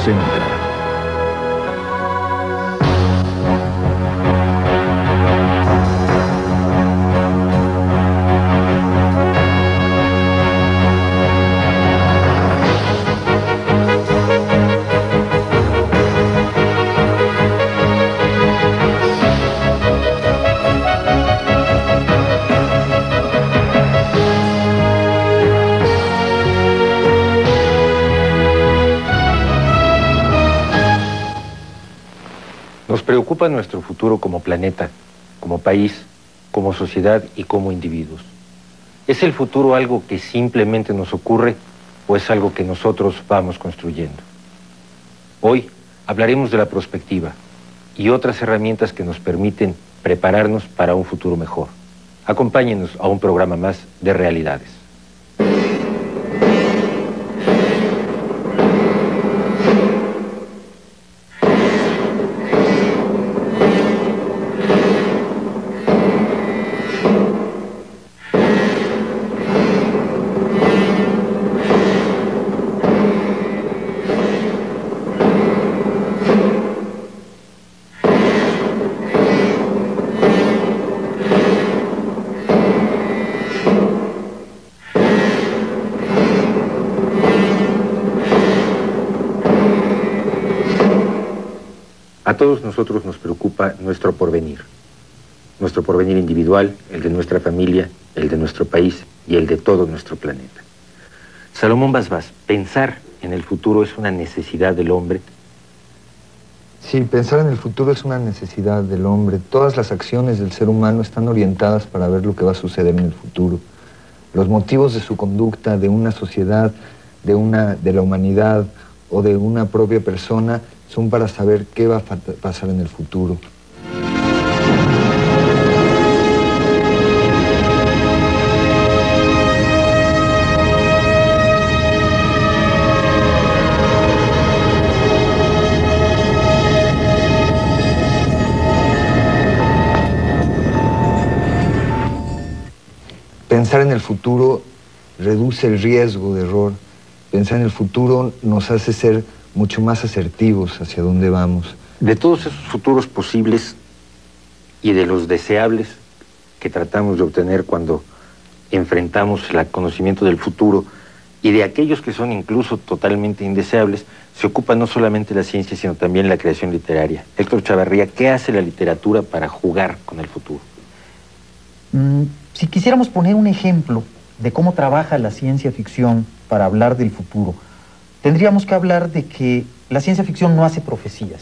presenta Nos preocupa nuestro futuro como planeta, como país, como sociedad y como individuos. ¿Es el futuro algo que simplemente nos ocurre o es algo que nosotros vamos construyendo? Hoy hablaremos de la prospectiva y otras herramientas que nos permiten prepararnos para un futuro mejor. Acompáñenos a un programa más de Realidades. A todos nosotros nos preocupa nuestro porvenir individual, el de nuestra familia, el de nuestro país y el de todo nuestro planeta. Salomón Basbás, ¿pensar en el futuro es una necesidad del hombre? Sí, pensar en el futuro es una necesidad del hombre. Todas las acciones del ser humano están orientadas para ver lo que va a suceder en el futuro. Los motivos de su conducta, de una sociedad, de la humanidad o de una propia persona, son para saber qué va a pasar en el futuro. Pensar en el futuro reduce el riesgo de error. Pensar en el futuro nos hace ser mucho más asertivos hacia dónde vamos. De todos esos futuros posibles y de los deseables que tratamos de obtener cuando enfrentamos el conocimiento del futuro y de aquellos que son incluso totalmente indeseables, se ocupa no solamente la ciencia, sino también la creación literaria. Héctor Chavarría, ¿qué hace la literatura para jugar con el futuro? Si quisiéramos poner un ejemplo de cómo trabaja la ciencia ficción para hablar del futuro, tendríamos que hablar de que la ciencia ficción no hace profecías.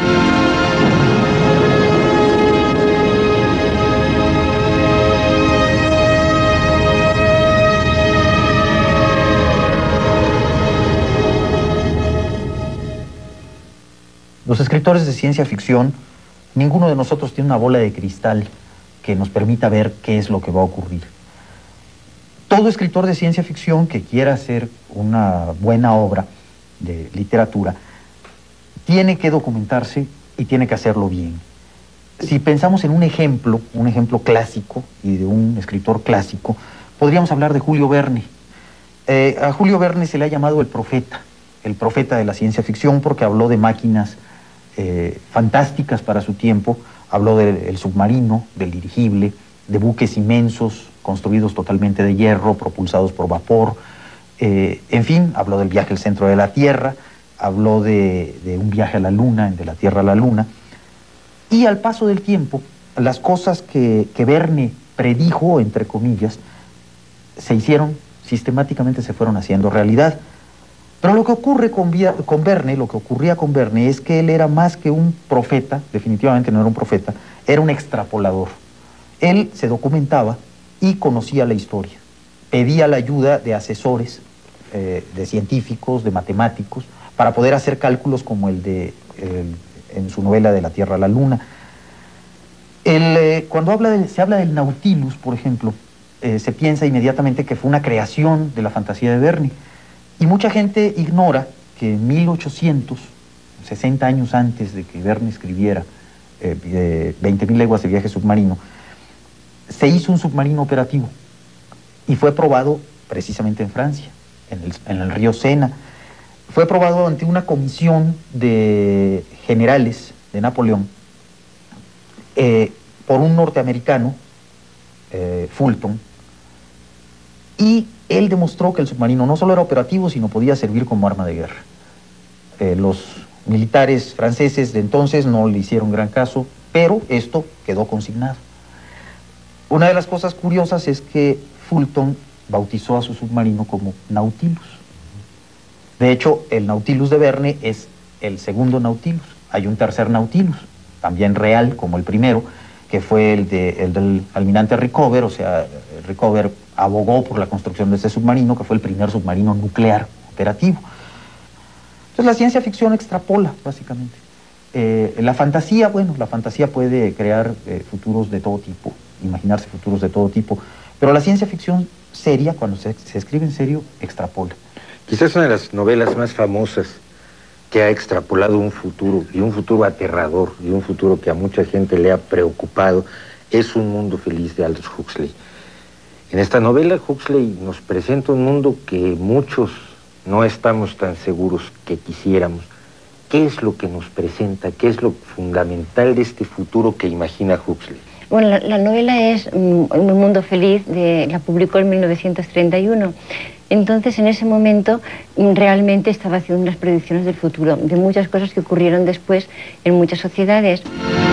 Los escritores de ciencia ficción, ninguno de nosotros tiene una bola de cristal que nos permita ver qué es lo que va a ocurrir. Todo escritor de ciencia ficción que quiera hacer una buena obra de literatura tiene que documentarse y tiene que hacerlo bien. Si pensamos en un ejemplo clásico y de un escritor clásico, podríamos hablar de Julio Verne. A Julio Verne se le ha llamado el profeta de la ciencia ficción, porque habló de máquinas fantásticas para su tiempo, habló del submarino, del dirigible, de buques inmensos, construidos totalmente de hierro, propulsados por vapor, en fin, habló del viaje al centro de la Tierra, habló de un viaje a la Luna, de la Tierra a la Luna, y al paso del tiempo, las cosas que Verne predijo, entre comillas, se hicieron, sistemáticamente se fueron haciendo realidad. Pero lo que ocurre con Verne, lo que ocurría con Verne, es que él era más que un profeta, definitivamente no era un profeta, era un extrapolador. Él se documentaba y conocía la historia. Pedía la ayuda de asesores, de científicos, de matemáticos, para poder hacer cálculos como en su novela de la Tierra a la Luna. Cuando se habla del Nautilus, por ejemplo, se piensa inmediatamente que fue una creación de la fantasía de Verne. Y mucha gente ignora que en 1800, 60 años antes de que Verne escribiera 20.000 leguas de viaje submarino, se hizo un submarino operativo y fue probado precisamente en Francia, en el río Sena. fue probado ante una comisión de generales de Napoleón por un norteamericano, Fulton, y él demostró que el submarino no solo era operativo, sino podía servir como arma de guerra. Los militares franceses de entonces no le hicieron gran caso, pero esto quedó consignado. Una de las cosas curiosas es que Fulton bautizó a su submarino como Nautilus. De hecho, el Nautilus de Verne es el segundo Nautilus. Hay un tercer Nautilus, también real como el primero, que fue el del almirante Rickover. O sea, Rickover abogó por la construcción de ese submarino, que fue el primer submarino nuclear operativo. Entonces la ciencia ficción extrapola, básicamente. La fantasía, bueno, la fantasía puede crear futuros de todo tipo, imaginarse futuros de todo tipo, pero la ciencia ficción seria, cuando se escribe en serio, extrapola. Quizás una de las novelas más famosas que ha extrapolado un futuro, y un futuro aterrador, y un futuro que a mucha gente le ha preocupado, es Un mundo feliz de Aldous Huxley. En esta novela, Huxley nos presenta un mundo que muchos no estamos tan seguros que quisiéramos. ¿Qué es lo que nos presenta? ¿Qué es lo fundamental de este futuro que imagina Huxley? Bueno, la novela es Un mundo feliz, la publicó en 1931. Entonces, en ese momento, realmente estaba haciendo unas predicciones del futuro, de muchas cosas que ocurrieron después en muchas sociedades.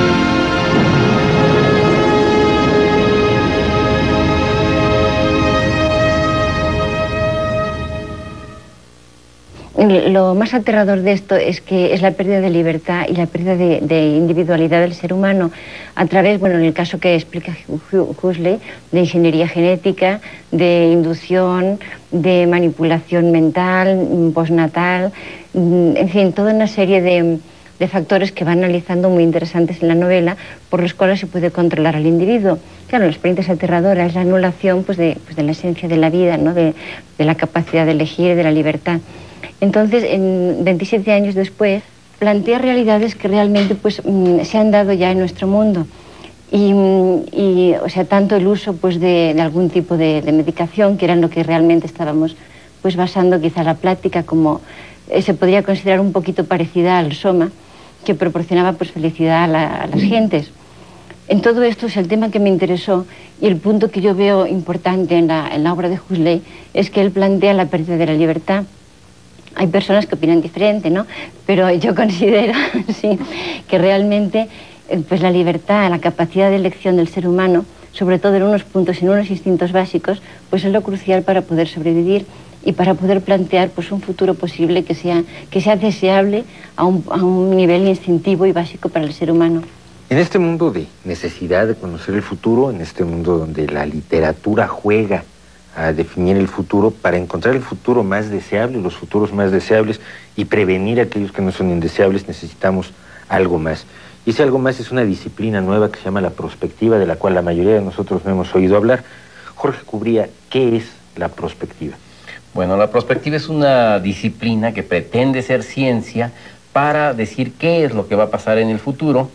Lo más aterrador de esto es que es la pérdida de libertad y la pérdida de individualidad del ser humano a través, bueno, en el caso que explica Huxley, de ingeniería genética, de inducción, de manipulación mental, postnatal, en fin, toda una serie de factores que va analizando muy interesantes en la novela, por los cuales se puede controlar al individuo. Claro, la experiencia es aterradora, es la anulación de la esencia de la vida, ¿no? de la capacidad de elegir, de la libertad. Entonces, 27 años después, plantea realidades que realmente se han dado ya en nuestro mundo. O sea, tanto el uso de algún tipo de medicación, que era en lo que realmente estábamos basando quizá la plática, como se podría considerar un poquito parecida al Soma, que proporcionaba felicidad a las gentes. En todo esto es el tema que me interesó, y el punto que yo veo importante en la obra de Huxley es que él plantea la pérdida de la libertad. Hay personas que opinan diferente, ¿no? Pero yo considero, sí, que realmente la libertad, la capacidad de elección del ser humano, sobre todo en unos puntos, en unos instintos básicos, es lo crucial para poder sobrevivir y para poder plantear un futuro posible que sea deseable a un nivel instintivo y básico para el ser humano. En este mundo de necesidad de conocer el futuro, en este mundo donde la literatura juega a definir el futuro, para encontrar el futuro más deseable, los futuros más deseables, y prevenir aquellos que no son indeseables, necesitamos algo más. Y ese algo más es una disciplina nueva que se llama la prospectiva, de la cual la mayoría de nosotros no hemos oído hablar. Jorge Cubría, ¿qué es la prospectiva? Bueno, la prospectiva es una disciplina que pretende ser ciencia para decir qué es lo que va a pasar en el futuro.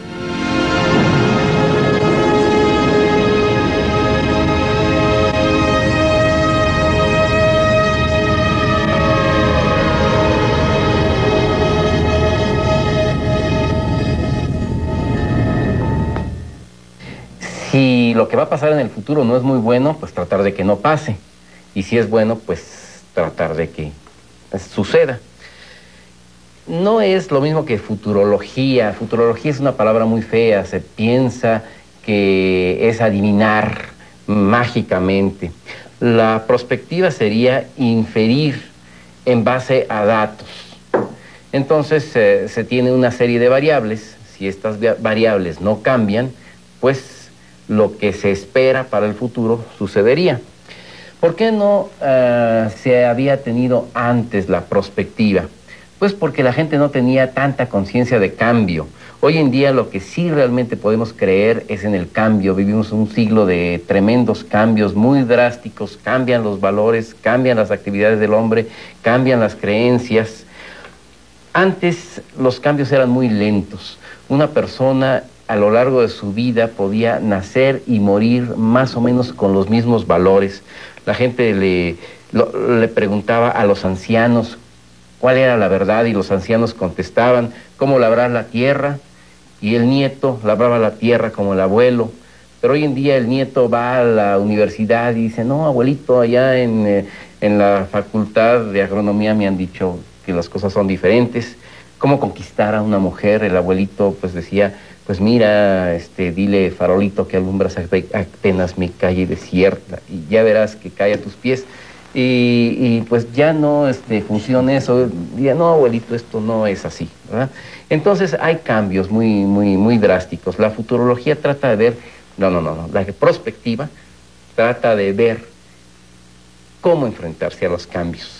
Si lo que va a pasar en el futuro no es muy bueno, pues tratar de que no pase. Y si es bueno, pues tratar de que suceda. No es lo mismo que futurología. Futurología es una palabra muy fea. Se piensa que es adivinar mágicamente. La prospectiva sería inferir en base a datos. Entonces se tiene una serie de variables. Si estas variables no cambian, pues lo que se espera para el futuro sucedería. ¿Por qué no se había tenido antes la prospectiva? Pues porque la gente no tenía tanta conciencia de cambio. Hoy en día lo que sí realmente podemos creer es en el cambio. Vivimos un siglo de tremendos cambios, muy drásticos. Cambian los valores, cambian las actividades del hombre, cambian las creencias. Antes los cambios eran muy lentos. Una persona a lo largo de su vida podía nacer y morir más o menos con los mismos valores. La gente le preguntaba a los ancianos cuál era la verdad y los ancianos contestaban, ¿cómo labrar la tierra? Y el nieto labraba la tierra como el abuelo. Pero hoy en día el nieto va a la universidad y dice, no, abuelito, allá en la facultad de agronomía me han dicho que las cosas son diferentes. ¿Cómo conquistar a una mujer? El abuelito pues decía, pues mira, dile farolito que alumbras apenas mi calle desierta y ya verás que cae a tus pies. Y pues ya no funciona eso. Diría, no, abuelito, esto no es así, ¿verdad? Entonces hay cambios muy drásticos. La futurología trata de ver, no, la prospectiva trata de ver cómo enfrentarse a los cambios.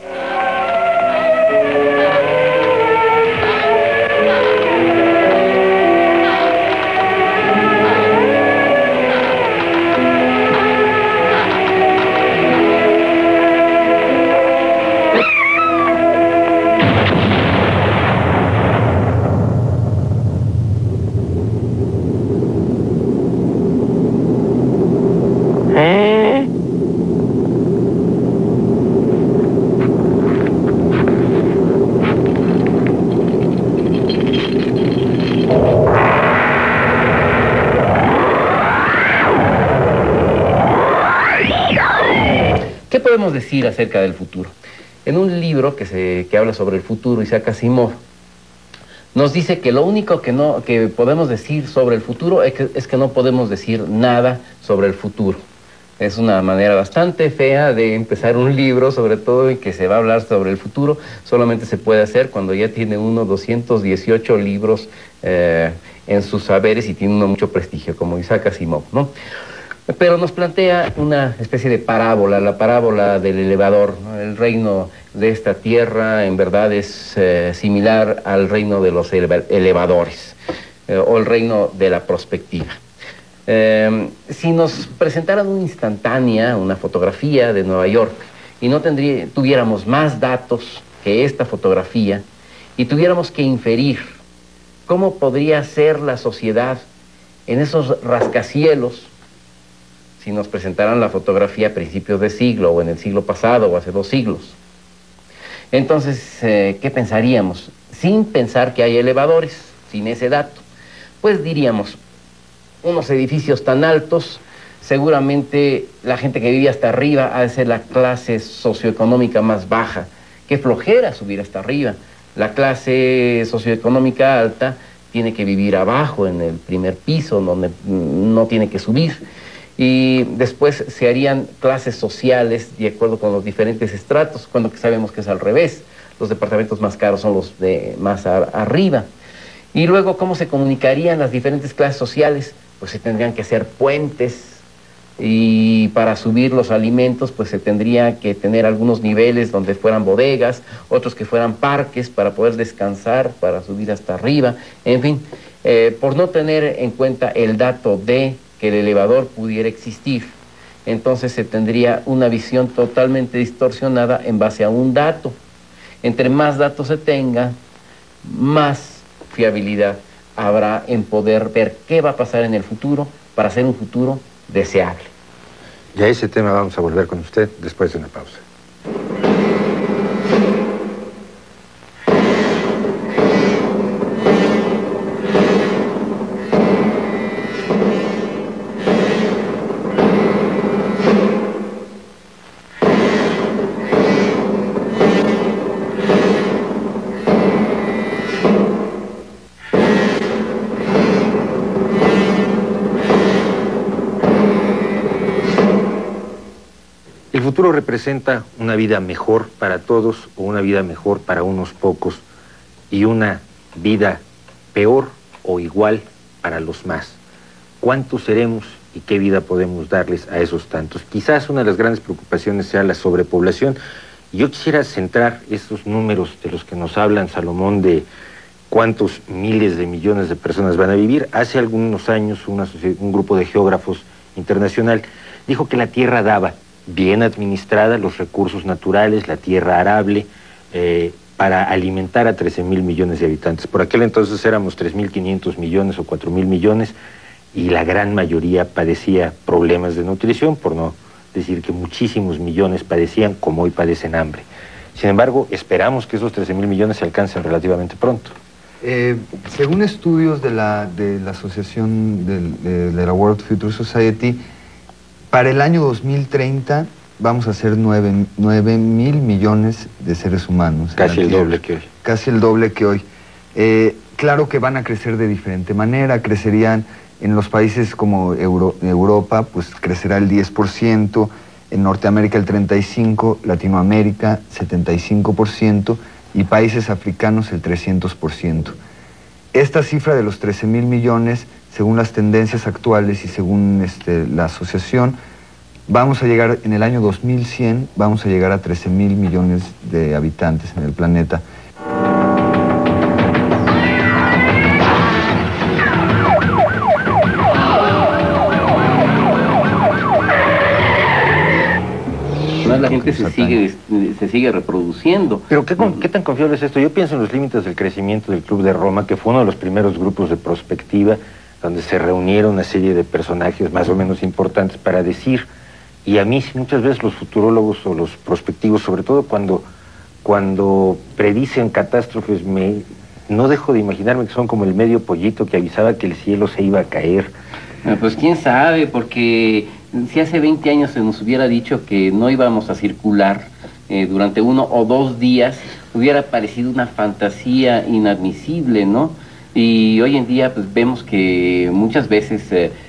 ¿Qué podemos decir acerca del futuro? En un libro que habla sobre el futuro, Isaac Asimov nos dice que lo único que podemos decir sobre el futuro es que no podemos decir nada sobre el futuro. Es una manera bastante fea de empezar un libro, sobre todo en que se va a hablar sobre el futuro. Solamente se puede hacer cuando ya tiene uno 218 libros en sus saberes y tiene uno mucho prestigio, como Isaac Asimov, ¿no? Pero nos plantea una especie de parábola, la parábola del elevador, ¿no? El reino de esta tierra en verdad es similar al reino de los elevadores, o el reino de la prospectiva. Si nos presentaran una instantánea, una fotografía de Nueva York, y no tuviéramos más datos que esta fotografía, y tuviéramos que inferir cómo podría ser la sociedad en esos rascacielos, si nos presentaran la fotografía a principios de siglo, o en el siglo pasado, o hace 2 siglos. Entonces, ¿qué pensaríamos? Sin pensar que hay elevadores, sin ese dato, pues diríamos, unos edificios tan altos, seguramente la gente que vive hasta arriba ha de ser la clase socioeconómica más baja. Qué flojera subir hasta arriba. La clase socioeconómica alta tiene que vivir abajo, en el primer piso, donde no tiene que subir. Y después se harían clases sociales de acuerdo con los diferentes estratos, cuando que sabemos que es al revés. Los departamentos más caros son los de más arriba. Y luego, ¿cómo se comunicarían las diferentes clases sociales? Pues se tendrían que hacer puentes, y para subir los alimentos pues se tendría que tener algunos niveles donde fueran bodegas, otros que fueran parques para poder descansar, para subir hasta arriba. En fin, por no tener en cuenta el dato de que el elevador pudiera existir, entonces se tendría una visión totalmente distorsionada en base a un dato. Entre más datos se tenga, más fiabilidad habrá en poder ver qué va a pasar en el futuro para hacer un futuro deseable. Y a ese tema vamos a volver con usted después de una pausa. El futuro representa una vida mejor para todos o una vida mejor para unos pocos y una vida peor o igual para los más. ¿Cuántos seremos y qué vida podemos darles a esos tantos? Quizás una de las grandes preocupaciones sea la sobrepoblación. Yo quisiera centrar estos números de los que nos hablan Salomón de cuántos miles de millones de personas van a vivir. Hace algunos años un grupo de geógrafos internacional dijo que la Tierra daba, bien administrada, los recursos naturales, la tierra arable, para alimentar a 13.000 millones de habitantes. Por aquel entonces éramos 3.500 millones o 4.000 millones y la gran mayoría padecía problemas de nutrición, por no decir que muchísimos millones padecían como hoy padecen hambre. Sin embargo, esperamos que esos 13.000 millones se alcancen relativamente pronto. Según estudios de la asociación de la World Future Society, para el año 2030 vamos a ser 9.000 millones de seres humanos. Casi el doble que hoy. Casi el doble que hoy. Claro que van a crecer de diferente manera, crecerían en los países como Europa, pues crecerá el 10%, en Norteamérica el 35%, Latinoamérica 75% y países africanos el 300%. Esta cifra de los 13.000 millones, según las tendencias actuales y según la asociación, vamos a llegar en el año 2100, vamos a llegar a 13.000 millones de habitantes en el planeta. La gente se sigue reproduciendo. Pero ¿qué tan confiable es esto? Yo pienso en los límites del crecimiento del Club de Roma, que fue uno de los primeros grupos de prospectiva, donde se reunieron una serie de personajes más o menos importantes para decir, y a mí muchas veces los futurólogos o los prospectivos, sobre todo cuando predicen catástrofes, no dejo de imaginarme que son como el medio pollito que avisaba que el cielo se iba a caer. Pues quién sabe, porque si hace 20 años se nos hubiera dicho que no íbamos a circular durante 1 o 2 días, hubiera parecido una fantasía inadmisible, ¿no? Y hoy en día pues vemos que muchas veces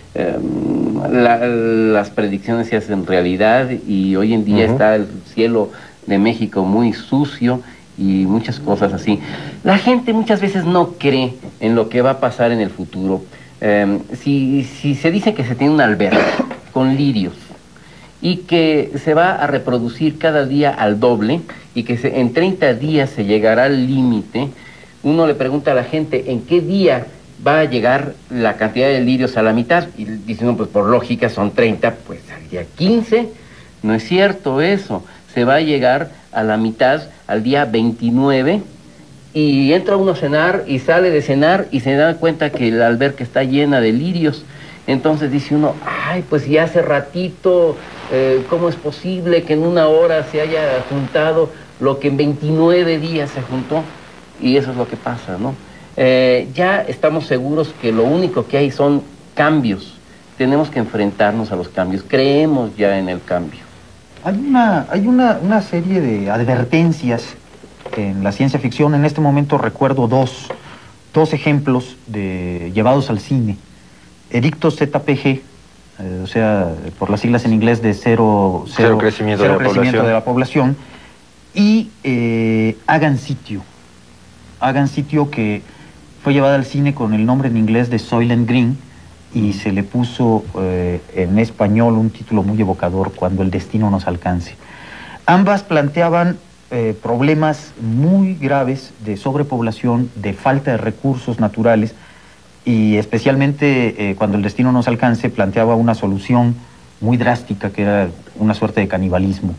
las predicciones se hacen realidad y hoy en día está el cielo de México muy sucio y muchas cosas así. La gente muchas veces no cree en lo que va a pasar en el futuro. Si se dice que se tiene una alberca con lirios y que se va a reproducir cada día al doble y que en 30 días se llegará al límite, uno le pregunta a la gente en qué día va a llegar la cantidad de lirios a la mitad y dice, no, pues por lógica son 30, pues al día 15, no es cierto eso, se va a llegar a la mitad al día 29 y entra uno a cenar y sale de cenar y se da cuenta que la alberca está llena de lirios. Entonces dice uno, ay, pues ya hace ratito, ¿cómo es posible que en 1 hora se haya juntado lo que en 29 días se juntó? Y eso es lo que pasa, ¿no? Ya estamos seguros que lo único que hay son cambios. Tenemos que enfrentarnos a los cambios. Creemos ya en el cambio. Hay una serie de advertencias en la ciencia ficción. En este momento recuerdo dos ejemplos llevados al cine. Edicto ZPG, o sea, por las siglas en inglés de cero crecimiento de la población, y Hagan Sitio. Hagan Sitio, que fue llevada al cine con el nombre en inglés de Soylent Green y se le puso en español un título muy evocador, Cuando el destino nos alcance. Ambas planteaban problemas muy graves de sobrepoblación, de falta de recursos naturales, y especialmente cuando el destino nos alcance planteaba una solución muy drástica que era una suerte de canibalismo.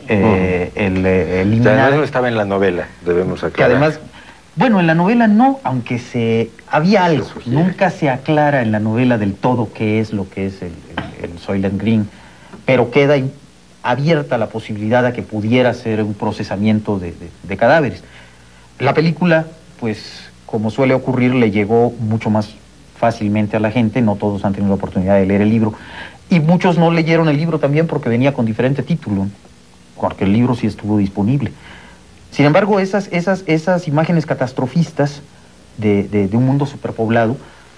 Eliminar... Además no estaba en la novela, debemos aclarar. Que además, bueno, en la novela no, aunque había algo, nunca se aclara en la novela del todo qué es lo que es el Soylent Green, pero queda abierta la posibilidad a que pudiera ser un procesamiento de cadáveres. La película, pues, como suele ocurrir, le llegó mucho más fácilmente a la gente, no todos han tenido la oportunidad de leer el libro, y muchos no leyeron el libro también porque venía con diferente título, porque el libro sí estuvo disponible. Sin embargo, esas imágenes catastrofistas de un mundo superpoblado,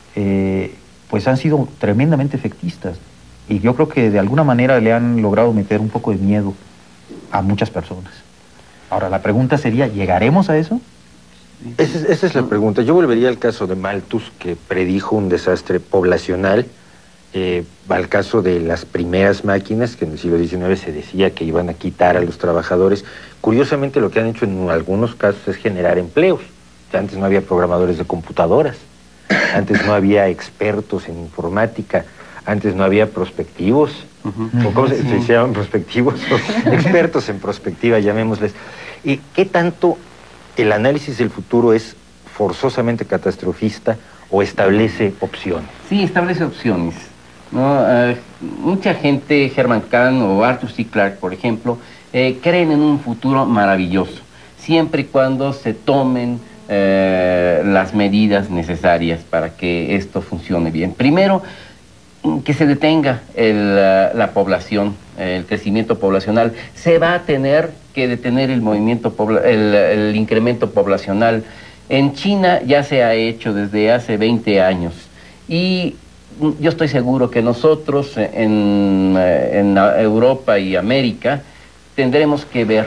pues han sido tremendamente efectistas, y yo creo que de alguna manera le han logrado meter un poco de miedo a muchas personas. Ahora, la pregunta sería, ¿llegaremos a eso? Esa es la pregunta. Yo volvería al caso de Malthus, que predijo un desastre poblacional, al caso de las primeras máquinas, que en el siglo XIX se decía que iban a quitar a los trabajadores. Curiosamente, lo que han hecho en algunos casos es generar empleos. Antes no había programadores de computadoras, antes no había expertos en informática, antes no había prospectivos, o ¿cómo se llaman prospectivos? Expertos en prospectiva, llamémosles. ¿Y qué tanto el análisis del futuro es forzosamente catastrofista o establece opciones? Sí, establece opciones, ¿no? Mucha gente, Herman Kahn o Arthur C. Clarke, por ejemplo, creen en un futuro maravilloso, siempre y cuando se tomen las medidas necesarias para que esto funcione bien. Primero, que se detenga la población, el crecimiento poblacional. Se va a tener que detener el movimiento, el incremento poblacional. En China ya se ha hecho desde hace 20 años y yo estoy seguro que nosotros en Europa y América tendremos que ver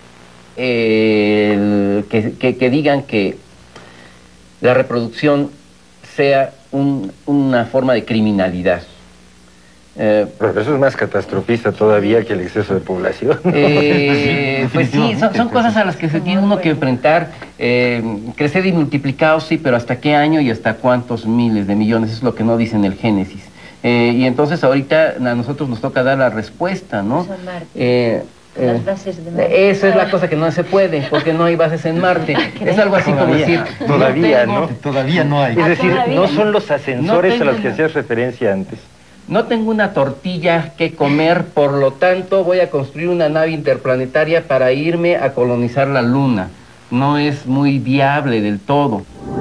que digan que la reproducción sea una forma de criminalidad. Pero eso es más catastrofista todavía que el exceso de población. Pues sí, son cosas a las que se tiene uno que enfrentar. Crecer y multiplicados, sí, pero ¿hasta qué año y hasta cuántos miles de millones? Eso es lo que no dice en el Génesis. Y entonces ahorita a nosotros nos toca dar la respuesta, ¿no? Las bases de Marte. Esa es la cosa que no se puede, porque no hay bases en Marte. Es algo así como decir... Todavía, ¿no? Todavía no hay. Es decir, todavía no son los ascensores No a los que hacías referencia antes. No tengo una tortilla que comer, por lo tanto voy a construir una nave interplanetaria para irme a colonizar la Luna. No es muy viable del todo.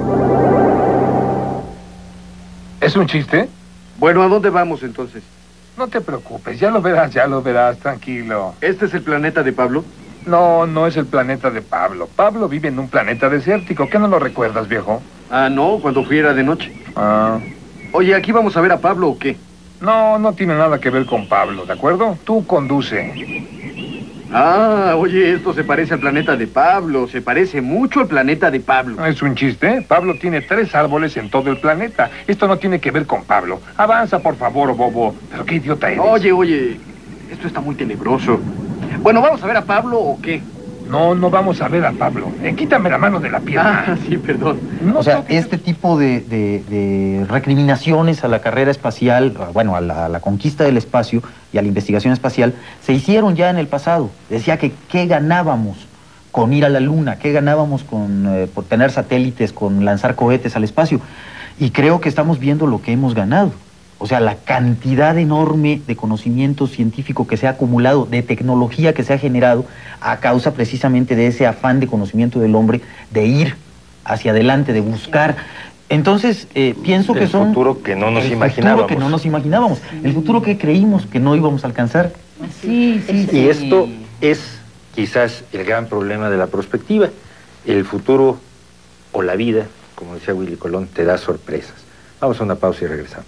¿Es un chiste? Bueno, ¿a dónde vamos entonces? No te preocupes, ya lo verás, tranquilo. ¿Este es el planeta de Pablo? No, no es el planeta de Pablo. Pablo vive en un planeta desértico. ¿Qué no lo recuerdas, viejo? Ah, no, cuando fui era de noche. Ah. Oye, ¿aquí vamos a ver a Pablo o qué? No, no tiene nada que ver con Pablo, ¿de acuerdo? Tú conduce. Ah, oye, esto se parece al planeta de Pablo. Se parece mucho al planeta de Pablo. ¿Es un chiste? Pablo tiene 3 árboles en todo el planeta. Esto no tiene que ver con Pablo. Avanza, por favor, bobo. Pero qué idiota eres. Oye, esto está muy tenebroso. Bueno, ¿vamos a ver a Pablo o qué? No, no vamos a ver a Pablo. Quítame la mano de la pierna. Ah, sí, perdón. No O sea, toques- este tipo de recriminaciones a la carrera espacial, bueno, a la conquista del espacio y a la investigación espacial, se hicieron ya en el pasado. Decía que qué ganábamos con ir a la Luna, qué ganábamos por tener satélites, con lanzar cohetes al espacio. Y creo que estamos viendo lo que hemos ganado. O sea, la cantidad enorme de conocimiento científico que se ha acumulado, de tecnología que se ha generado a causa precisamente de ese afán de conocimiento del hombre, de ir hacia adelante, de buscar. Entonces, pienso que son... El futuro que no nos el imaginábamos. futuro que no nos imaginábamos. El futuro que creímos que no íbamos a alcanzar. Sí. Y esto es quizás el gran problema de la prospectiva. El futuro o la vida, como decía Willy Colón, te da sorpresas. Vamos a una pausa y regresamos.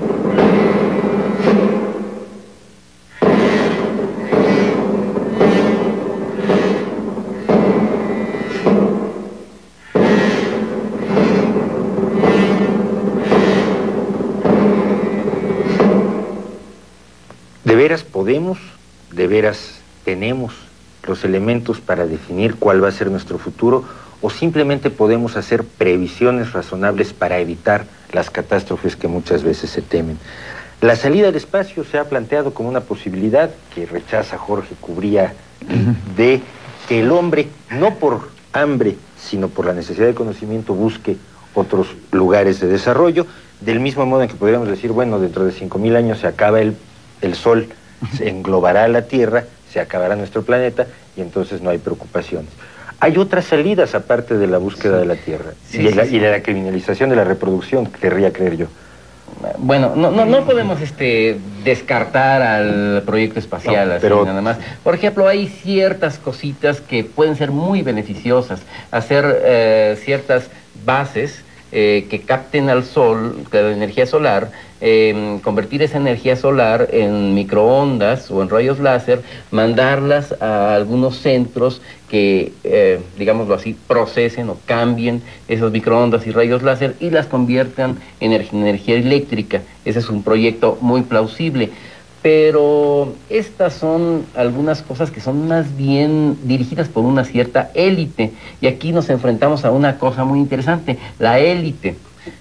¿De veras podemos, de veras tenemos los elementos para definir cuál va a ser nuestro futuro o simplemente podemos hacer previsiones razonables para evitar las catástrofes que muchas veces se temen? La salida al espacio se ha planteado como una posibilidad que rechaza Jorge Cubría de que el hombre, no por hambre, sino por la necesidad de conocimiento, busque otros lugares de desarrollo, del mismo modo en que podríamos decir, bueno, dentro de 5.000 años se acaba el Sol, se englobará la Tierra, se acabará nuestro planeta y entonces no hay preocupaciones. Hay otras salidas aparte de la búsqueda de la Tierra y de la criminalización de la reproducción, querría creer yo. Bueno, no podemos descartar al proyecto espacial, No, así pero- nada más. Por ejemplo, hay ciertas cositas que pueden ser muy beneficiosas. Hacer ciertas bases que capten al sol, la energía solar, convertir esa energía solar en microondas o en rayos láser, mandarlas a algunos centros que, digámoslo así, procesen o cambien esas microondas y rayos láser y las conviertan en energía eléctrica. Ese es un proyecto muy plausible. Pero estas son algunas cosas que son más bien dirigidas por una cierta élite. Y aquí nos enfrentamos a una cosa muy interesante, la élite.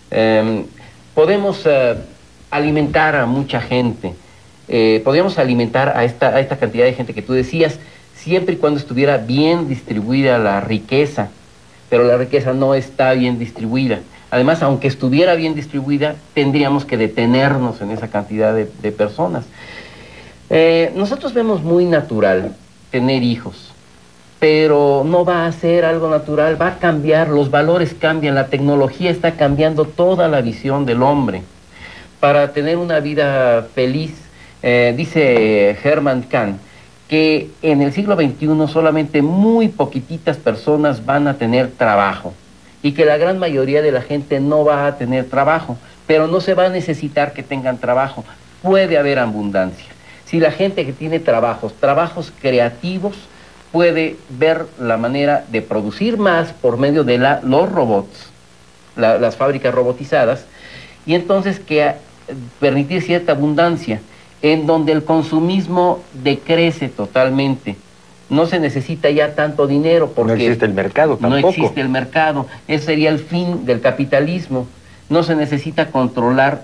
Podemos alimentar a mucha gente, podríamos alimentar a esta cantidad de gente que tú decías, siempre y cuando estuviera bien distribuida la riqueza, pero la riqueza no está bien distribuida. Además, aunque estuviera bien distribuida, tendríamos que detenernos en esa cantidad de personas. Nosotros vemos muy natural tener hijos, pero no va a ser algo natural, va a cambiar, los valores cambian, la tecnología está cambiando toda la visión del hombre. Para tener una vida feliz, dice Hermann Kahn, que en el siglo XXI solamente muy poquititas personas van a tener trabajo y que la gran mayoría de la gente no va a tener trabajo, pero no se va a necesitar que tengan trabajo, puede haber abundancia. Si la gente que tiene trabajos creativos, puede ver la manera de producir más por medio de los robots, las fábricas robotizadas, y entonces permitir cierta abundancia, en donde el consumismo decrece totalmente. No se necesita ya tanto dinero porque... No existe el mercado tampoco. No existe el mercado. Ese sería el fin del capitalismo. No se necesita controlar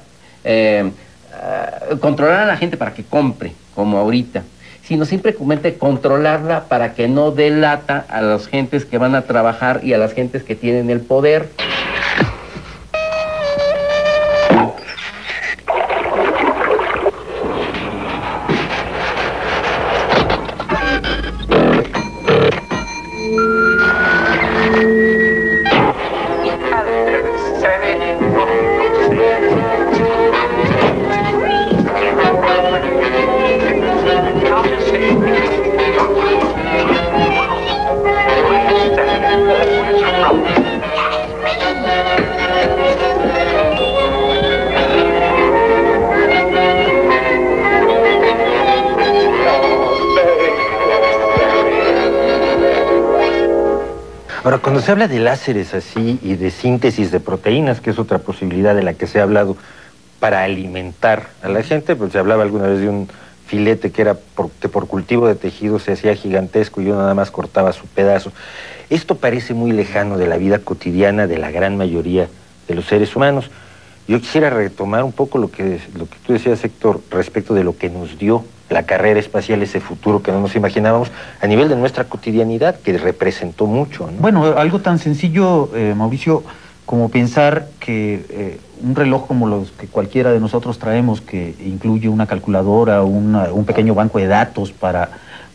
a la gente para que compre, como ahorita, sino simplemente controlarla para que no delata a las gentes que van a trabajar y a las gentes que tienen el poder. Ahora, cuando se habla de láseres así y de síntesis de proteínas, que es otra posibilidad de la que se ha hablado para alimentar a la gente, pues se hablaba alguna vez de un filete que era que por cultivo de tejido se hacía gigantesco y uno nada más cortaba su pedazo. Esto parece muy lejano de la vida cotidiana de la gran mayoría de los seres humanos. Yo quisiera retomar un poco lo que tú decías, Héctor, respecto de lo que nos dio la carrera espacial, ese futuro que no nos imaginábamos, a nivel de nuestra cotidianidad, que representó mucho, ¿no? Bueno, algo tan sencillo, Mauricio, como pensar que un reloj como los que cualquiera de nosotros traemos, que incluye una calculadora, un pequeño banco de datos para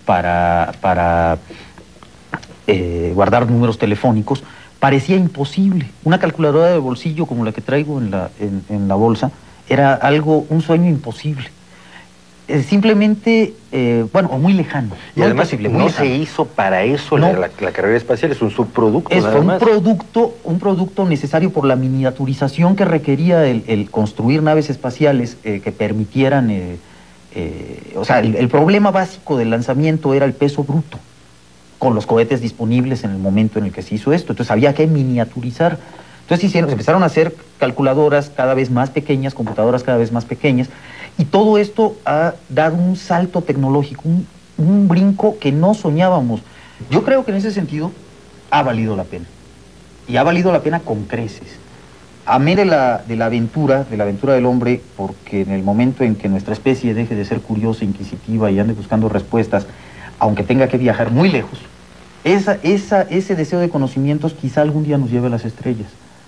guardar números telefónicos, parecía imposible. Una calculadora de bolsillo como la que traigo en la bolsa era un sueño imposible. Simplemente, bueno, muy lejano. Y además no se hizo para eso no. la carrera espacial, es un subproducto. Es un producto necesario por la miniaturización que requería el construir naves espaciales que permitieran... o sea, el problema básico del lanzamiento era el peso bruto, con los cohetes disponibles en el momento en el que se hizo esto. Entonces había que miniaturizar. Entonces empezaron a hacer calculadoras cada vez más pequeñas, computadoras cada vez más pequeñas, y todo esto ha dado un salto tecnológico, un brinco que no soñábamos. Yo creo que en ese sentido ha valido la pena. Y ha valido la pena con creces. Amé de la aventura del hombre, porque en el momento en que nuestra especie deje de ser curiosa, inquisitiva y ande buscando respuestas, aunque tenga que viajar muy lejos, ese deseo de conocimientos quizá algún día nos lleve a las estrellas.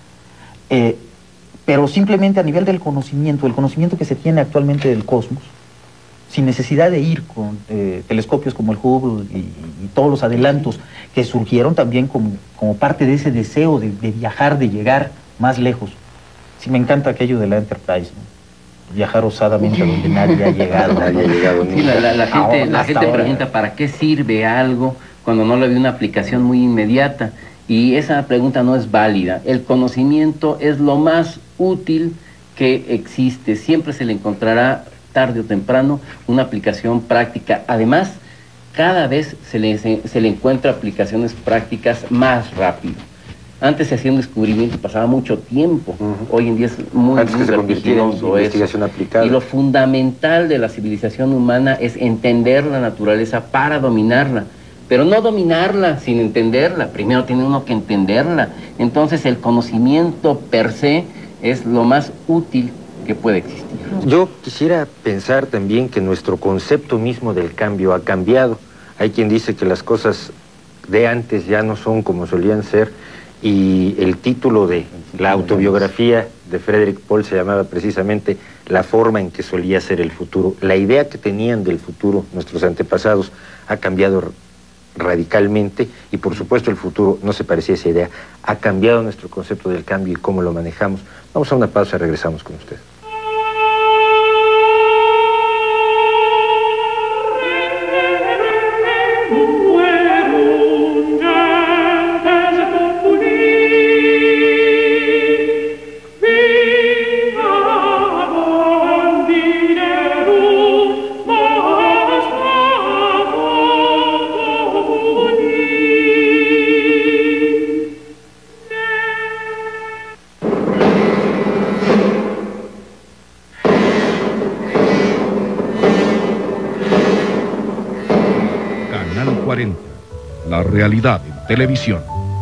Pero simplemente a nivel del conocimiento, el conocimiento que se tiene actualmente del cosmos, sin necesidad de ir con telescopios como el Hubble y todos los adelantos que surgieron también como parte de ese deseo de viajar, de llegar más lejos. Sí, me encanta aquello de la Enterprise, ¿no? Viajar osadamente a donde nadie ha llegado. Sí, la gente pregunta ¿para qué sirve algo cuando no le ve una aplicación muy inmediata? Y esa pregunta no es válida. El conocimiento es lo más útil que existe. Siempre se le encontrará, tarde o temprano, una aplicación práctica. Además, cada vez se le encuentra aplicaciones prácticas más rápido. Antes se hacía un descubrimiento, pasaba mucho tiempo. Hoy en día es muy vertiginoso investigación aplicada. Y lo fundamental de la civilización humana es entender la naturaleza para dominarla. Pero no dominarla sin entenderla. Primero tiene uno que entenderla. Entonces el conocimiento per se es lo más útil que puede existir. Yo quisiera pensar también que nuestro concepto mismo del cambio ha cambiado. Hay quien dice que las cosas de antes ya no son como solían ser, y el título de la autobiografía de Frederik Pohl se llamaba precisamente la forma en que solía ser el futuro, la idea que tenían del futuro nuestros antepasados ha cambiado radicalmente y por supuesto el futuro no se parecía a esa idea, ha cambiado nuestro concepto del cambio y cómo lo manejamos. Vamos a una pausa y regresamos con ustedes. La realidad en televisión.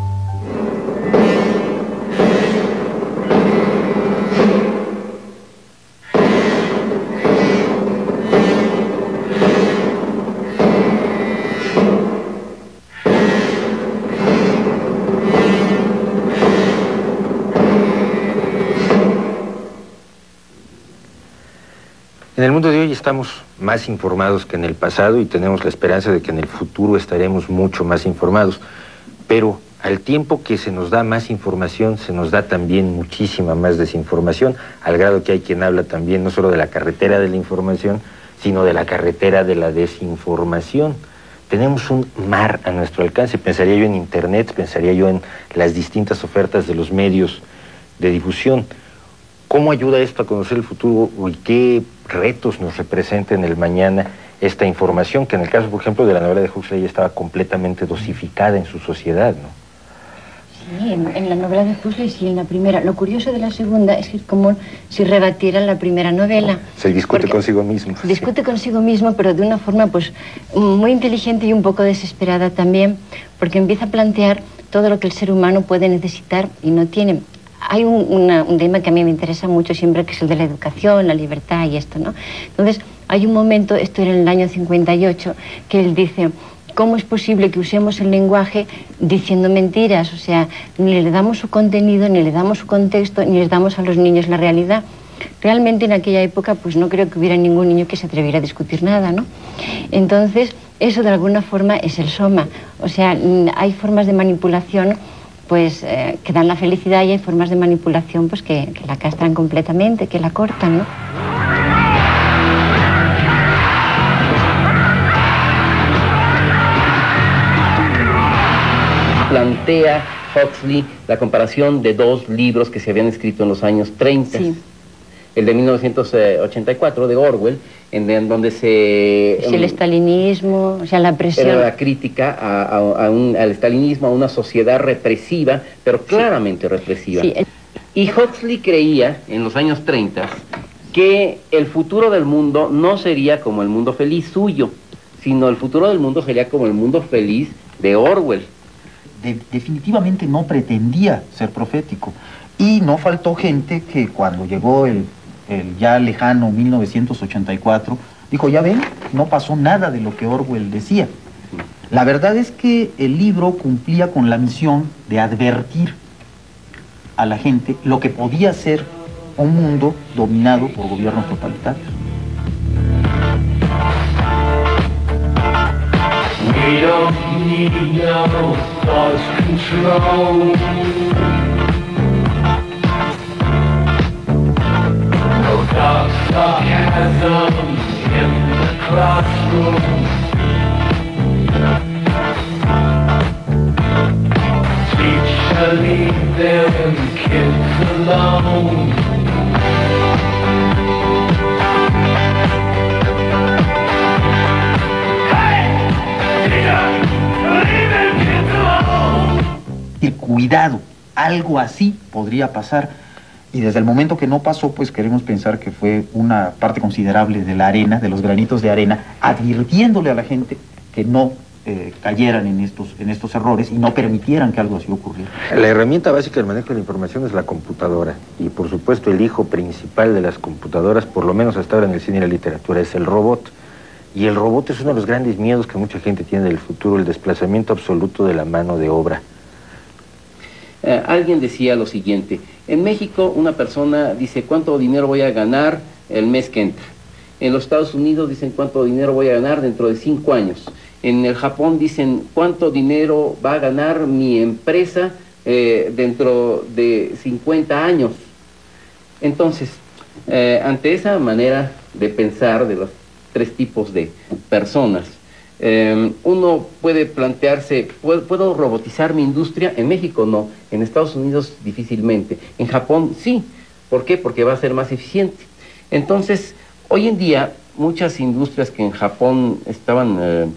En el mundo de hoy estamos más informados que en el pasado y tenemos la esperanza de que en el futuro estaremos mucho más informados. Pero al tiempo que se nos da más información, se nos da también muchísima más desinformación, al grado que hay quien habla también no solo de la carretera de la información, sino de la carretera de la desinformación. Tenemos un mar a nuestro alcance. Pensaría yo en Internet, pensaría yo en las distintas ofertas de los medios de difusión. ¿Cómo ayuda esto a conocer el futuro y qué retos nos representa en el mañana esta información, que en el caso, por ejemplo, de la novela de Huxley estaba completamente dosificada en su sociedad, ¿no? Sí, en la novela de Huxley sí, en la primera. Lo curioso de la segunda es que es como si rebatieran la primera novela. Se discute consigo mismo. Discute consigo mismo, pero de una forma pues muy inteligente y un poco desesperada también, porque empieza a plantear todo lo que el ser humano puede necesitar y no tiene. Hay un tema que a mí me interesa mucho siempre, que es el de la educación, la libertad y esto, ¿no? Entonces, hay un momento, esto era en el año 58, que él dice: ¿cómo es posible que usemos el lenguaje diciendo mentiras? O sea, ni le damos su contenido, ni le damos su contexto, ni les damos a los niños la realidad. Realmente en aquella época, pues no creo que hubiera ningún niño que se atreviera a discutir nada, ¿no? Entonces, eso de alguna forma es el soma. O sea, hay formas de manipulación pues que dan la felicidad y hay formas de manipulación pues que la castran completamente, que la cortan, ¿no? Plantea Huxley la comparación de dos libros que se habían escrito en los años 30. Sí. El de 1984 de Orwell, en donde se... el estalinismo, o sea, la presión... Era la crítica al estalinismo, a una sociedad represiva, pero claramente represiva. Sí. Y Huxley creía, en los años 30, que el futuro del mundo no sería como el mundo feliz suyo, sino el futuro del mundo sería como el mundo feliz de Orwell. Definitivamente no pretendía ser profético. Y no faltó gente que cuando llegó el ya lejano 1984, dijo: ya ven, no pasó nada de lo que Orwell decía. La verdad es que el libro cumplía con la misión de advertir a la gente lo que podía ser un mundo dominado por gobiernos totalitarios. We don't need no thought control. Dark sarcasm in the classroom. Teacher, leave them kids alone. Hey! Teacher, leave them kids alone. Y cuidado, algo así podría pasar. Y desde el momento que no pasó, pues queremos pensar que fue una parte considerable de la arena, de los granitos de arena, advirtiéndole a la gente que no cayeran en estos errores y no permitieran que algo así ocurriera. La herramienta básica del manejo de la información es la computadora. Y por supuesto el hijo principal de las computadoras, por lo menos hasta ahora en el cine y la literatura, es el robot. Y el robot es uno de los grandes miedos que mucha gente tiene del futuro, el desplazamiento absoluto de la mano de obra. Alguien decía lo siguiente: en México una persona dice: ¿cuánto dinero voy a ganar el mes que entra. En los Estados Unidos dicen cuánto dinero voy a ganar dentro de 5 años. En el Japón dicen cuánto dinero va a ganar mi empresa dentro de 50 años. Entonces, ante esa manera de pensar de los 3 tipos de personas, uno puede plantearse, ¿puedo robotizar mi industria? En México no, en Estados Unidos difícilmente, en Japón sí. ¿Por qué? Porque va a ser más eficiente. Entonces, hoy en día, muchas industrias que en Japón estaban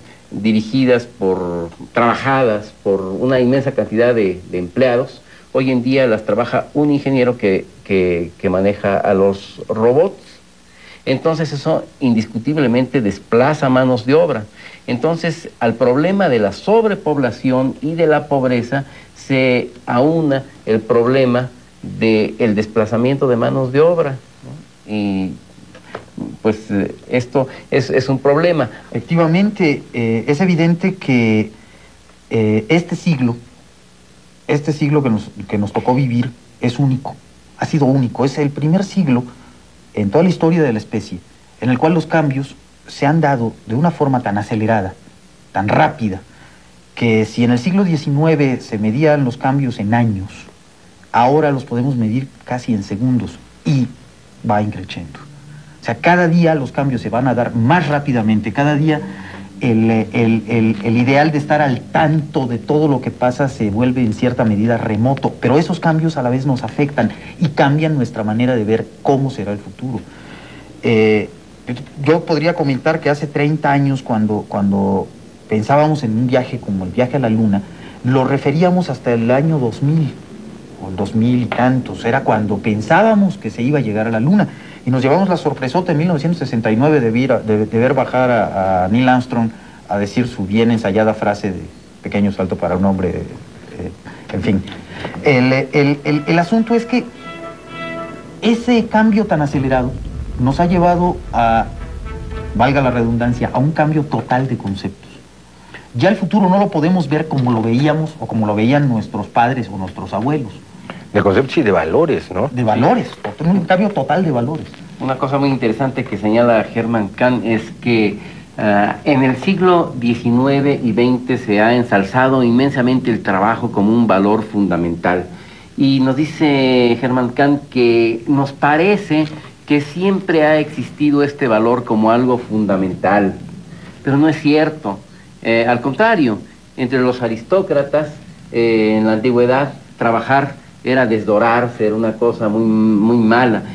trabajadas por una inmensa cantidad de empleados, hoy en día las trabaja un ingeniero que maneja a los robots. Entonces eso indiscutiblemente desplaza manos de obra. Entonces al problema de la sobrepoblación y de la pobreza se aúna el problema del desplazamiento de manos de obra, ¿no? Y pues esto es un problema. Efectivamente, es evidente que este siglo que nos tocó vivir es único, ha sido único. Es el primer siglo en toda la historia de la especie en el cual los cambios se han dado de una forma tan acelerada, tan rápida, que si en el siglo XIX se medían los cambios en años, ahora los podemos medir casi en segundos y va increciendo. O sea, cada día los cambios se van a dar más rápidamente, cada día el ideal de estar al tanto de todo lo que pasa se vuelve en cierta medida remoto, pero esos cambios a la vez nos afectan y cambian nuestra manera de ver cómo será el futuro. Yo podría comentar que hace 30 años, cuando pensábamos en un viaje como el viaje a la Luna, lo referíamos hasta el año 2000, o el 2000 y tantos, era cuando pensábamos que se iba a llegar a la Luna. Y nos llevamos la sorpresota en 1969 de ver bajar a Neil Armstrong a decir su bien ensayada frase de pequeño salto para un hombre, en fin. El asunto es que ese cambio tan acelerado nos ha llevado a, valga la redundancia, a un cambio total de conceptos. Ya el futuro no lo podemos ver como lo veíamos o como lo veían nuestros padres o nuestros abuelos. De conceptos y de valores, ¿no? De valores, un cambio total de valores. Una cosa muy interesante que señala Herman Kahn es que en el siglo XIX y XX se ha ensalzado inmensamente el trabajo como un valor fundamental. Y nos dice Herman Kahn que nos parece que siempre ha existido este valor como algo fundamental, pero no es cierto. Al contrario, entre los aristócratas en la antigüedad, trabajar era desdorarse, era una cosa muy, muy mala.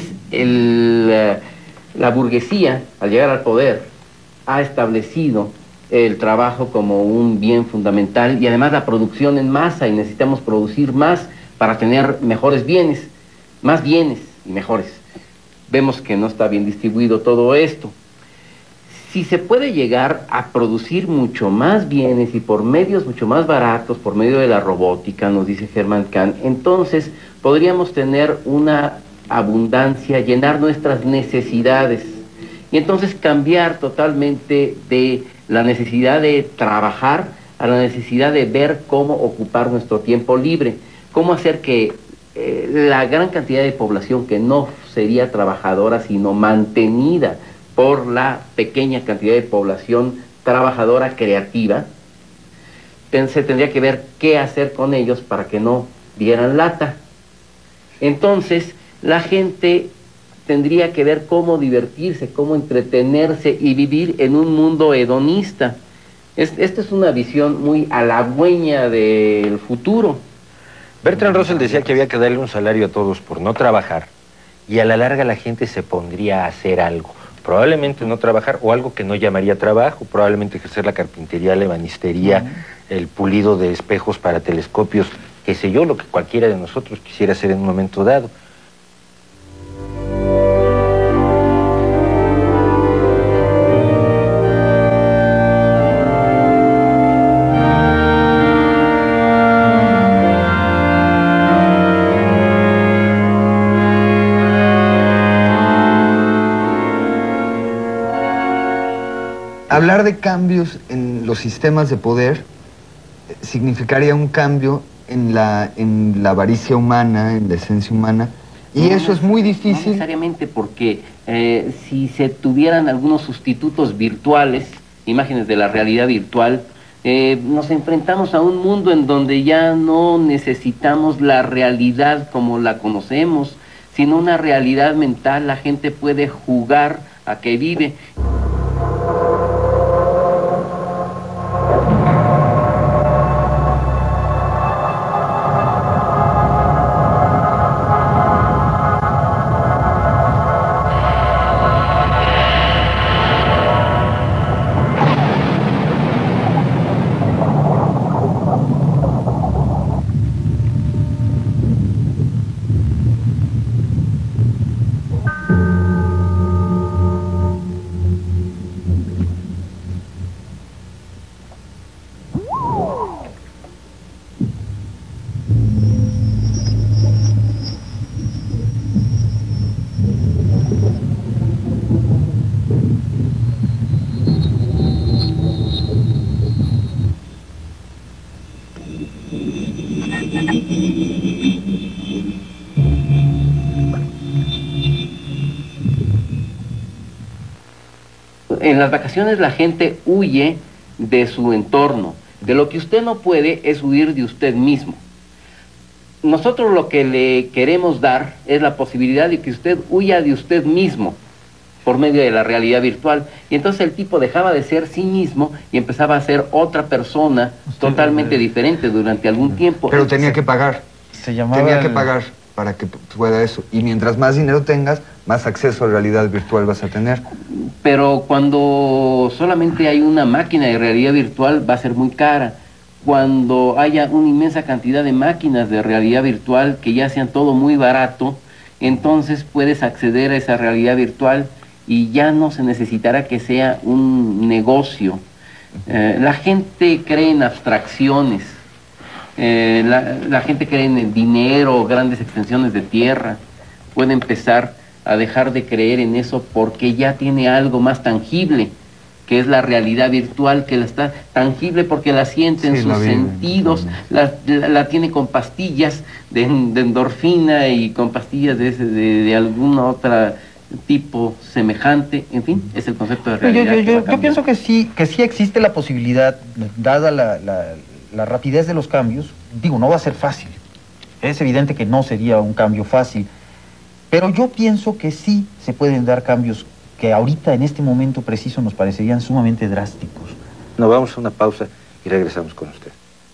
La burguesía, al llegar al poder, ha establecido el trabajo como un bien fundamental y además la producción en masa, y necesitamos producir más para tener mejores bienes, más bienes y mejores. Vemos que no está bien distribuido todo esto. Si se puede llegar a producir mucho más bienes y por medios mucho más baratos, por medio de la robótica, nos dice Herman Kahn, entonces podríamos tener una abundancia, llenar nuestras necesidades y entonces cambiar totalmente de la necesidad de trabajar a la necesidad de ver cómo ocupar nuestro tiempo libre, cómo hacer que la gran cantidad de población que no sería trabajadora sino mantenida por la pequeña cantidad de población trabajadora creativa, se tendría que ver qué hacer con ellos para que no dieran lata. Entonces, la gente tendría que ver cómo divertirse, cómo entretenerse y vivir en un mundo hedonista. Esta es una visión muy halagüeña del futuro. Bertrand Russell decía que había que darle un salario a todos por no trabajar y a la larga la gente se pondría a hacer algo. Probablemente no trabajar o algo que no llamaría trabajo, probablemente ejercer la carpintería, la ebanistería, el pulido de espejos para telescopios, qué sé yo, lo que cualquiera de nosotros quisiera hacer en un momento dado. Hablar de cambios en los sistemas de poder significaría un cambio en la avaricia humana, en la esencia humana, Y eso es muy No difícil. necesariamente, porque si se tuvieran algunos sustitutos virtuales, imágenes de la realidad virtual, nos enfrentamos a un mundo en donde ya no necesitamos la realidad como la conocemos, sino una realidad mental. La gente puede jugar a que vive. En las vacaciones la gente huye de su entorno. De lo que usted no puede es huir de usted mismo. Nosotros lo que le queremos dar es la posibilidad de que usted huya de usted mismo por medio de la realidad virtual. Y entonces el tipo dejaba de ser sí mismo y empezaba a ser otra persona totalmente diferente durante algún tiempo. Pero tenía que pagar. Tenía que pagar para que pueda eso. Y mientras más dinero tengas, más acceso a realidad virtual vas a tener. Pero cuando solamente hay una máquina de realidad virtual va a ser muy cara. Cuando haya una inmensa cantidad de máquinas de realidad virtual que ya sean todo muy barato, entonces puedes acceder a esa realidad virtual y ya no se necesitará que sea un negocio. La gente cree en abstracciones. La gente cree en el dinero, grandes extensiones de tierra. Puede empezar a dejar de creer en eso porque ya tiene algo más tangible, que es la realidad virtual, que la está tangible porque la siente en sus sentidos, la tiene con pastillas de endorfina y con pastillas de alguna otra tipo semejante. En fin, es el concepto de realidad. Yo pienso que sí existe la posibilidad, dada la rapidez de los cambios. Digo, no va a ser fácil. Es evidente que no sería un cambio fácil, pero yo pienso que sí se pueden dar cambios que ahorita, en este momento preciso, nos parecerían sumamente drásticos. Nos vamos a una pausa y regresamos con usted.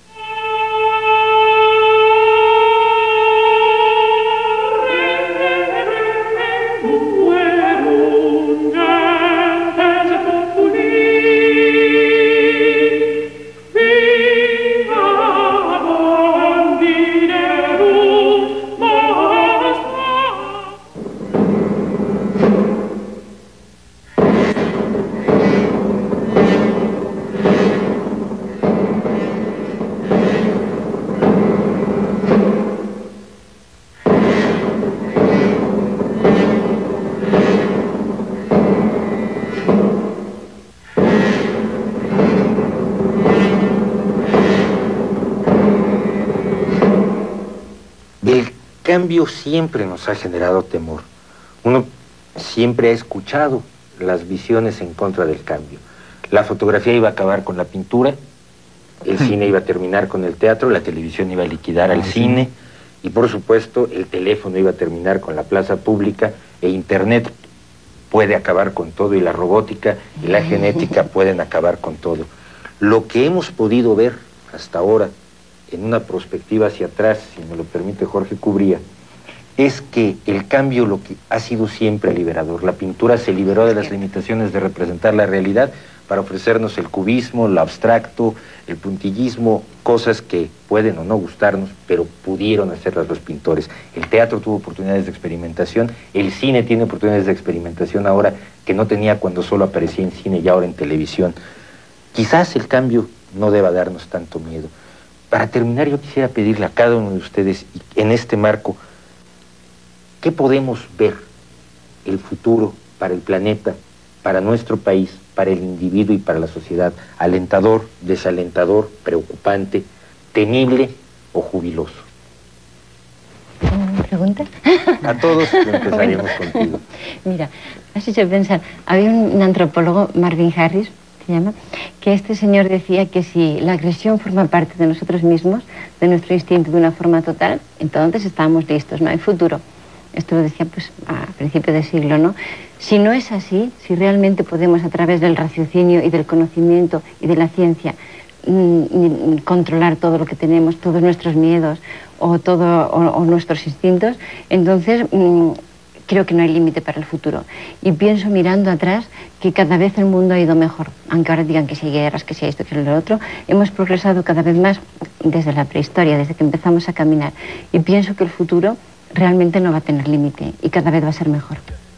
El cambio siempre nos ha generado temor. Uno siempre ha escuchado las visiones en contra del cambio. La fotografía iba a acabar con la pintura, el cine iba a terminar con el teatro, la televisión iba a liquidar al cine y por supuesto el teléfono iba a terminar con la plaza pública e internet puede acabar con todo y la robótica y la genética pueden acabar con todo. Lo que hemos podido ver hasta ahora en una perspectiva hacia atrás, si me lo permite Jorge Cubría, es que el cambio lo que ha sido siempre liberador. La pintura se liberó de las limitaciones de representar la realidad para ofrecernos el cubismo, lo abstracto, el puntillismo, cosas que pueden o no gustarnos, pero pudieron hacerlas los pintores. El teatro tuvo oportunidades de experimentación, el cine tiene oportunidades de experimentación ahora que no tenía cuando solo aparecía en cine y ahora en televisión. Quizás el cambio no deba darnos tanto miedo. Para terminar, yo quisiera pedirle a cada uno de ustedes, en este marco, ¿qué podemos ver el futuro para el planeta, para nuestro país, para el individuo y para la sociedad? ¿Alentador, desalentador, preocupante, temible o jubiloso? preguntas? A todos empezaríamos contigo. Mira, has hecho pensar, había un antropólogo, Marvin Harris, se llama, que este señor decía que si la agresión forma parte de nosotros mismos, de nuestro instinto de una forma total, entonces estamos listos, no hay futuro. Esto lo decía pues a principios del siglo, ¿no? Si no es así, si realmente podemos a través del raciocinio y del conocimiento y de la ciencia controlar todo lo que tenemos, todos nuestros miedos o nuestros instintos, entonces creo que no hay límite para el futuro. Y pienso mirando atrás que cada vez el mundo ha ido mejor, aunque ahora digan que si hay guerras, que si hay esto, que si lo otro, hemos progresado cada vez más desde la prehistoria, desde que empezamos a caminar. Y pienso que el futuro realmente no va a tener límite y cada vez va a ser mejor.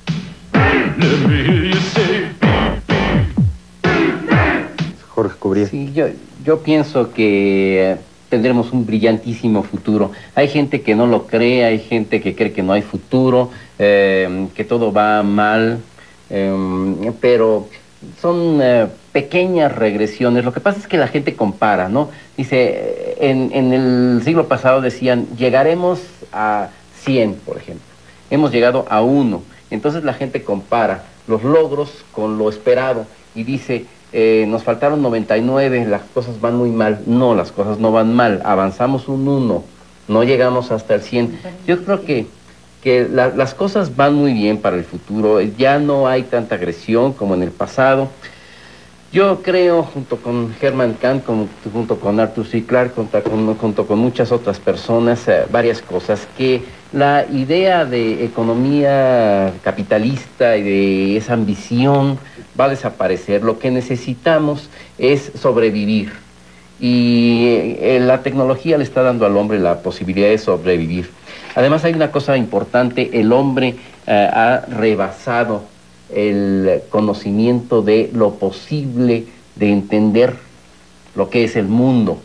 Jorge Cubrier. Sí, yo pienso que tendremos un brillantísimo futuro. Hay gente que no lo cree, hay gente que cree que no hay futuro, que todo va mal, pero son pequeñas regresiones. Lo que pasa es que la gente compara, ¿no? Dice, en el siglo pasado decían, llegaremos a 100, por ejemplo. Hemos llegado a 1. Entonces la gente compara los logros con lo esperado y dice, nos faltaron 99, las cosas van muy mal. No, las cosas no van mal, avanzamos un 1, no llegamos hasta el 100. Yo creo que las cosas van muy bien para el futuro, ya no hay tanta agresión como en el pasado. Yo creo, junto con Hermann Kant, junto con Arthur C. Clarke, junto con muchas otras personas, varias cosas, que la idea de economía capitalista y de esa ambición va a desaparecer. Lo que necesitamos es sobrevivir. Y la tecnología le está dando al hombre la posibilidad de sobrevivir. Además hay una cosa importante, el hombre ha rebasado el conocimiento de lo posible de entender lo que es el mundo.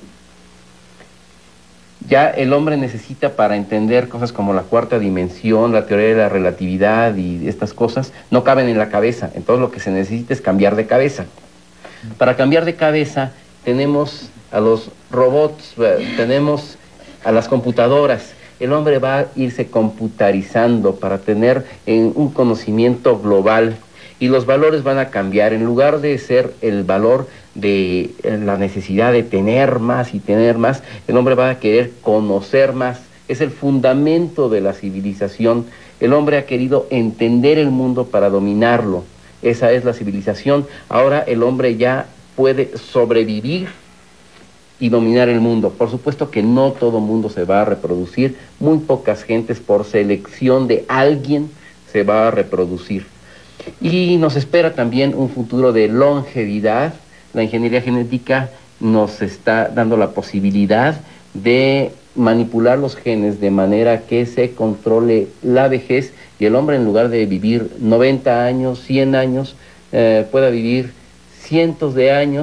Ya el hombre necesita, para entender cosas como la cuarta dimensión, la teoría de la relatividad y estas cosas, no caben en la cabeza. Entonces lo que se necesita es cambiar de cabeza. Para cambiar de cabeza tenemos a los robots, tenemos a las computadoras. El hombre va a irse computarizando para tener un conocimiento global y los valores van a cambiar. En lugar de ser el valor de la necesidad de tener más y tener más, el hombre va a querer conocer más. Es el fundamento de la civilización. El hombre ha querido entender el mundo para dominarlo. Esa es la civilización. Ahora el hombre ya puede sobrevivir y dominar el mundo. Por supuesto que no todo mundo se va a reproducir, muy pocas gentes por selección de alguien se va a reproducir. Y nos espera también un futuro de longevidad. La ingeniería genética nos está dando la posibilidad de manipular los genes de manera que se controle la vejez y el hombre, en lugar de vivir 90 años, 100 años, pueda vivir cientos de años.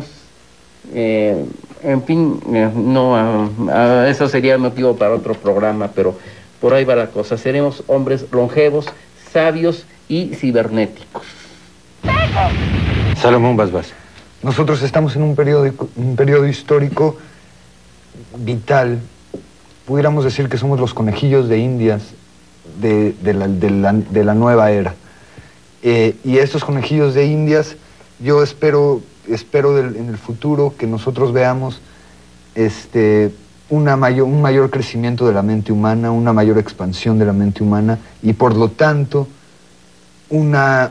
En fin, eso sería motivo para otro programa, pero por ahí va la cosa. Seremos hombres longevos, sabios y cibernéticos. Salomón Basbás. Nosotros estamos en un periodo histórico vital. Pudiéramos decir que somos los conejillos de Indias de la nueva era. Y estos conejillos de Indias, yo espero en el futuro que nosotros veamos un mayor crecimiento de la mente humana, una mayor expansión de la mente humana y por lo tanto una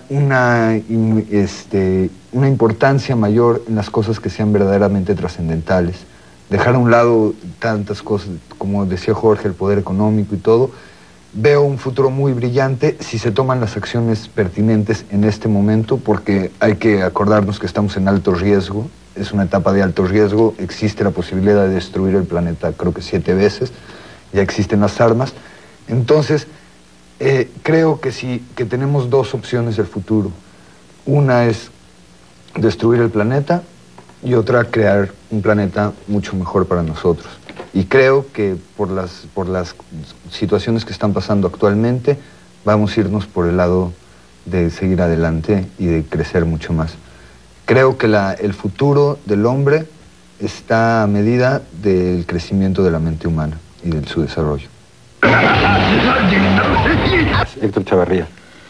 importancia mayor en las cosas que sean verdaderamente trascendentales. Dejar a un lado tantas cosas, como decía Jorge, el poder económico y todo. Veo un futuro muy brillante si se toman las acciones pertinentes en este momento, porque hay que acordarnos que estamos en alto riesgo, es una etapa de alto riesgo, existe la posibilidad de destruir el planeta creo que 7 veces, ya existen las armas. Entonces, creo que tenemos dos opciones del futuro. Una es destruir el planeta y otra crear un planeta mucho mejor para nosotros. Y creo que por las situaciones que están pasando actualmente, vamos a irnos por el lado de seguir adelante y de crecer mucho más. Creo que el futuro del hombre está a medida del crecimiento de la mente humana y de su desarrollo. Héctor Chavarría.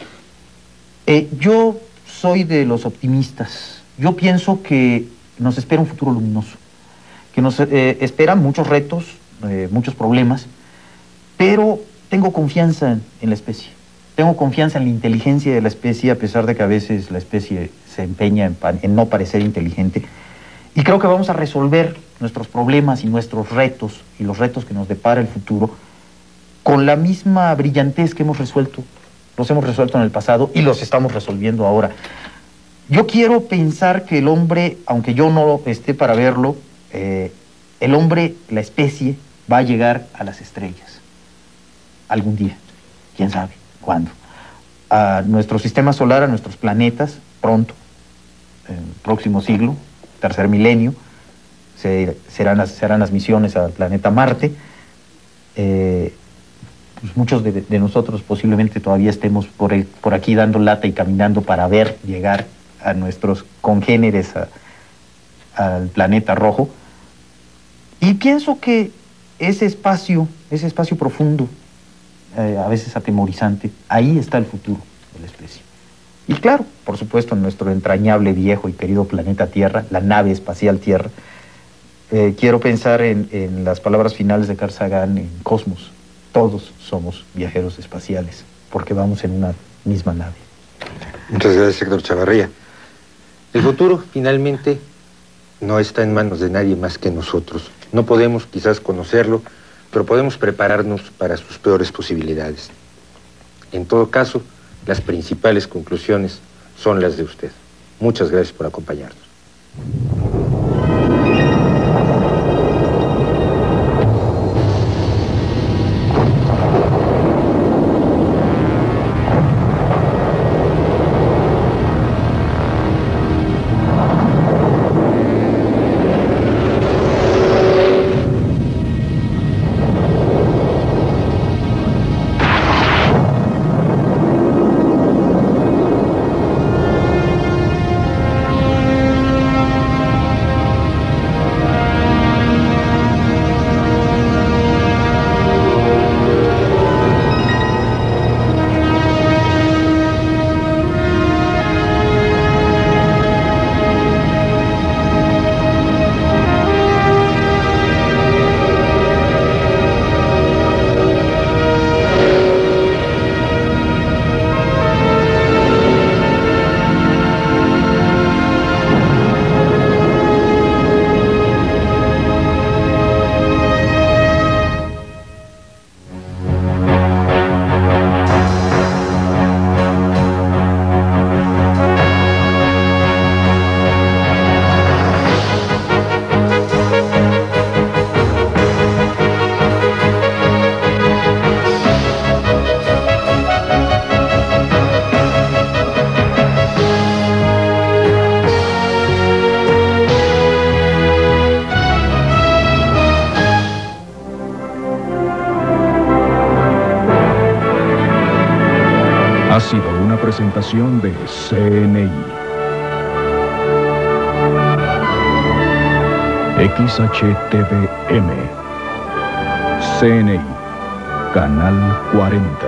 Yo soy de los optimistas. Yo pienso que nos espera un futuro luminoso, que nos esperan muchos retos, muchos problemas, pero tengo confianza en la especie. Tengo confianza en la inteligencia de la especie, a pesar de que a veces la especie se empeña en no parecer inteligente. Y creo que vamos a resolver nuestros problemas y nuestros retos, y los retos que nos depara el futuro, con la misma brillantez que hemos resuelto. Los hemos resuelto en el pasado y los estamos resolviendo ahora. Yo quiero pensar que el hombre, aunque yo no esté para verlo, el hombre, la especie, va a llegar a las estrellas. Algún día. ¿Quién sabe? ¿Cuándo? A nuestro sistema solar, a nuestros planetas, pronto, en el próximo siglo, tercer milenio, serán las misiones al planeta Marte. Pues muchos de nosotros posiblemente todavía estemos por aquí dando lata y caminando para ver llegar a nuestros congéneres al planeta rojo. Y pienso que ese espacio profundo, a veces atemorizante, ahí está el futuro de la especie. Y claro, por supuesto, en nuestro entrañable, viejo y querido planeta Tierra, la nave espacial Tierra, quiero pensar en las palabras finales de Carl Sagan en Cosmos. Todos somos viajeros espaciales, porque vamos en una misma nave. Muchas gracias, Héctor Chavarría. El futuro, finalmente, no está en manos de nadie más que nosotros. No podemos quizás conocerlo, pero podemos prepararnos para sus peores posibilidades. En todo caso, las principales conclusiones son las de usted. Muchas gracias por acompañarnos. Ha sido una presentación de CNI. XHTVM. CNI. Canal 40.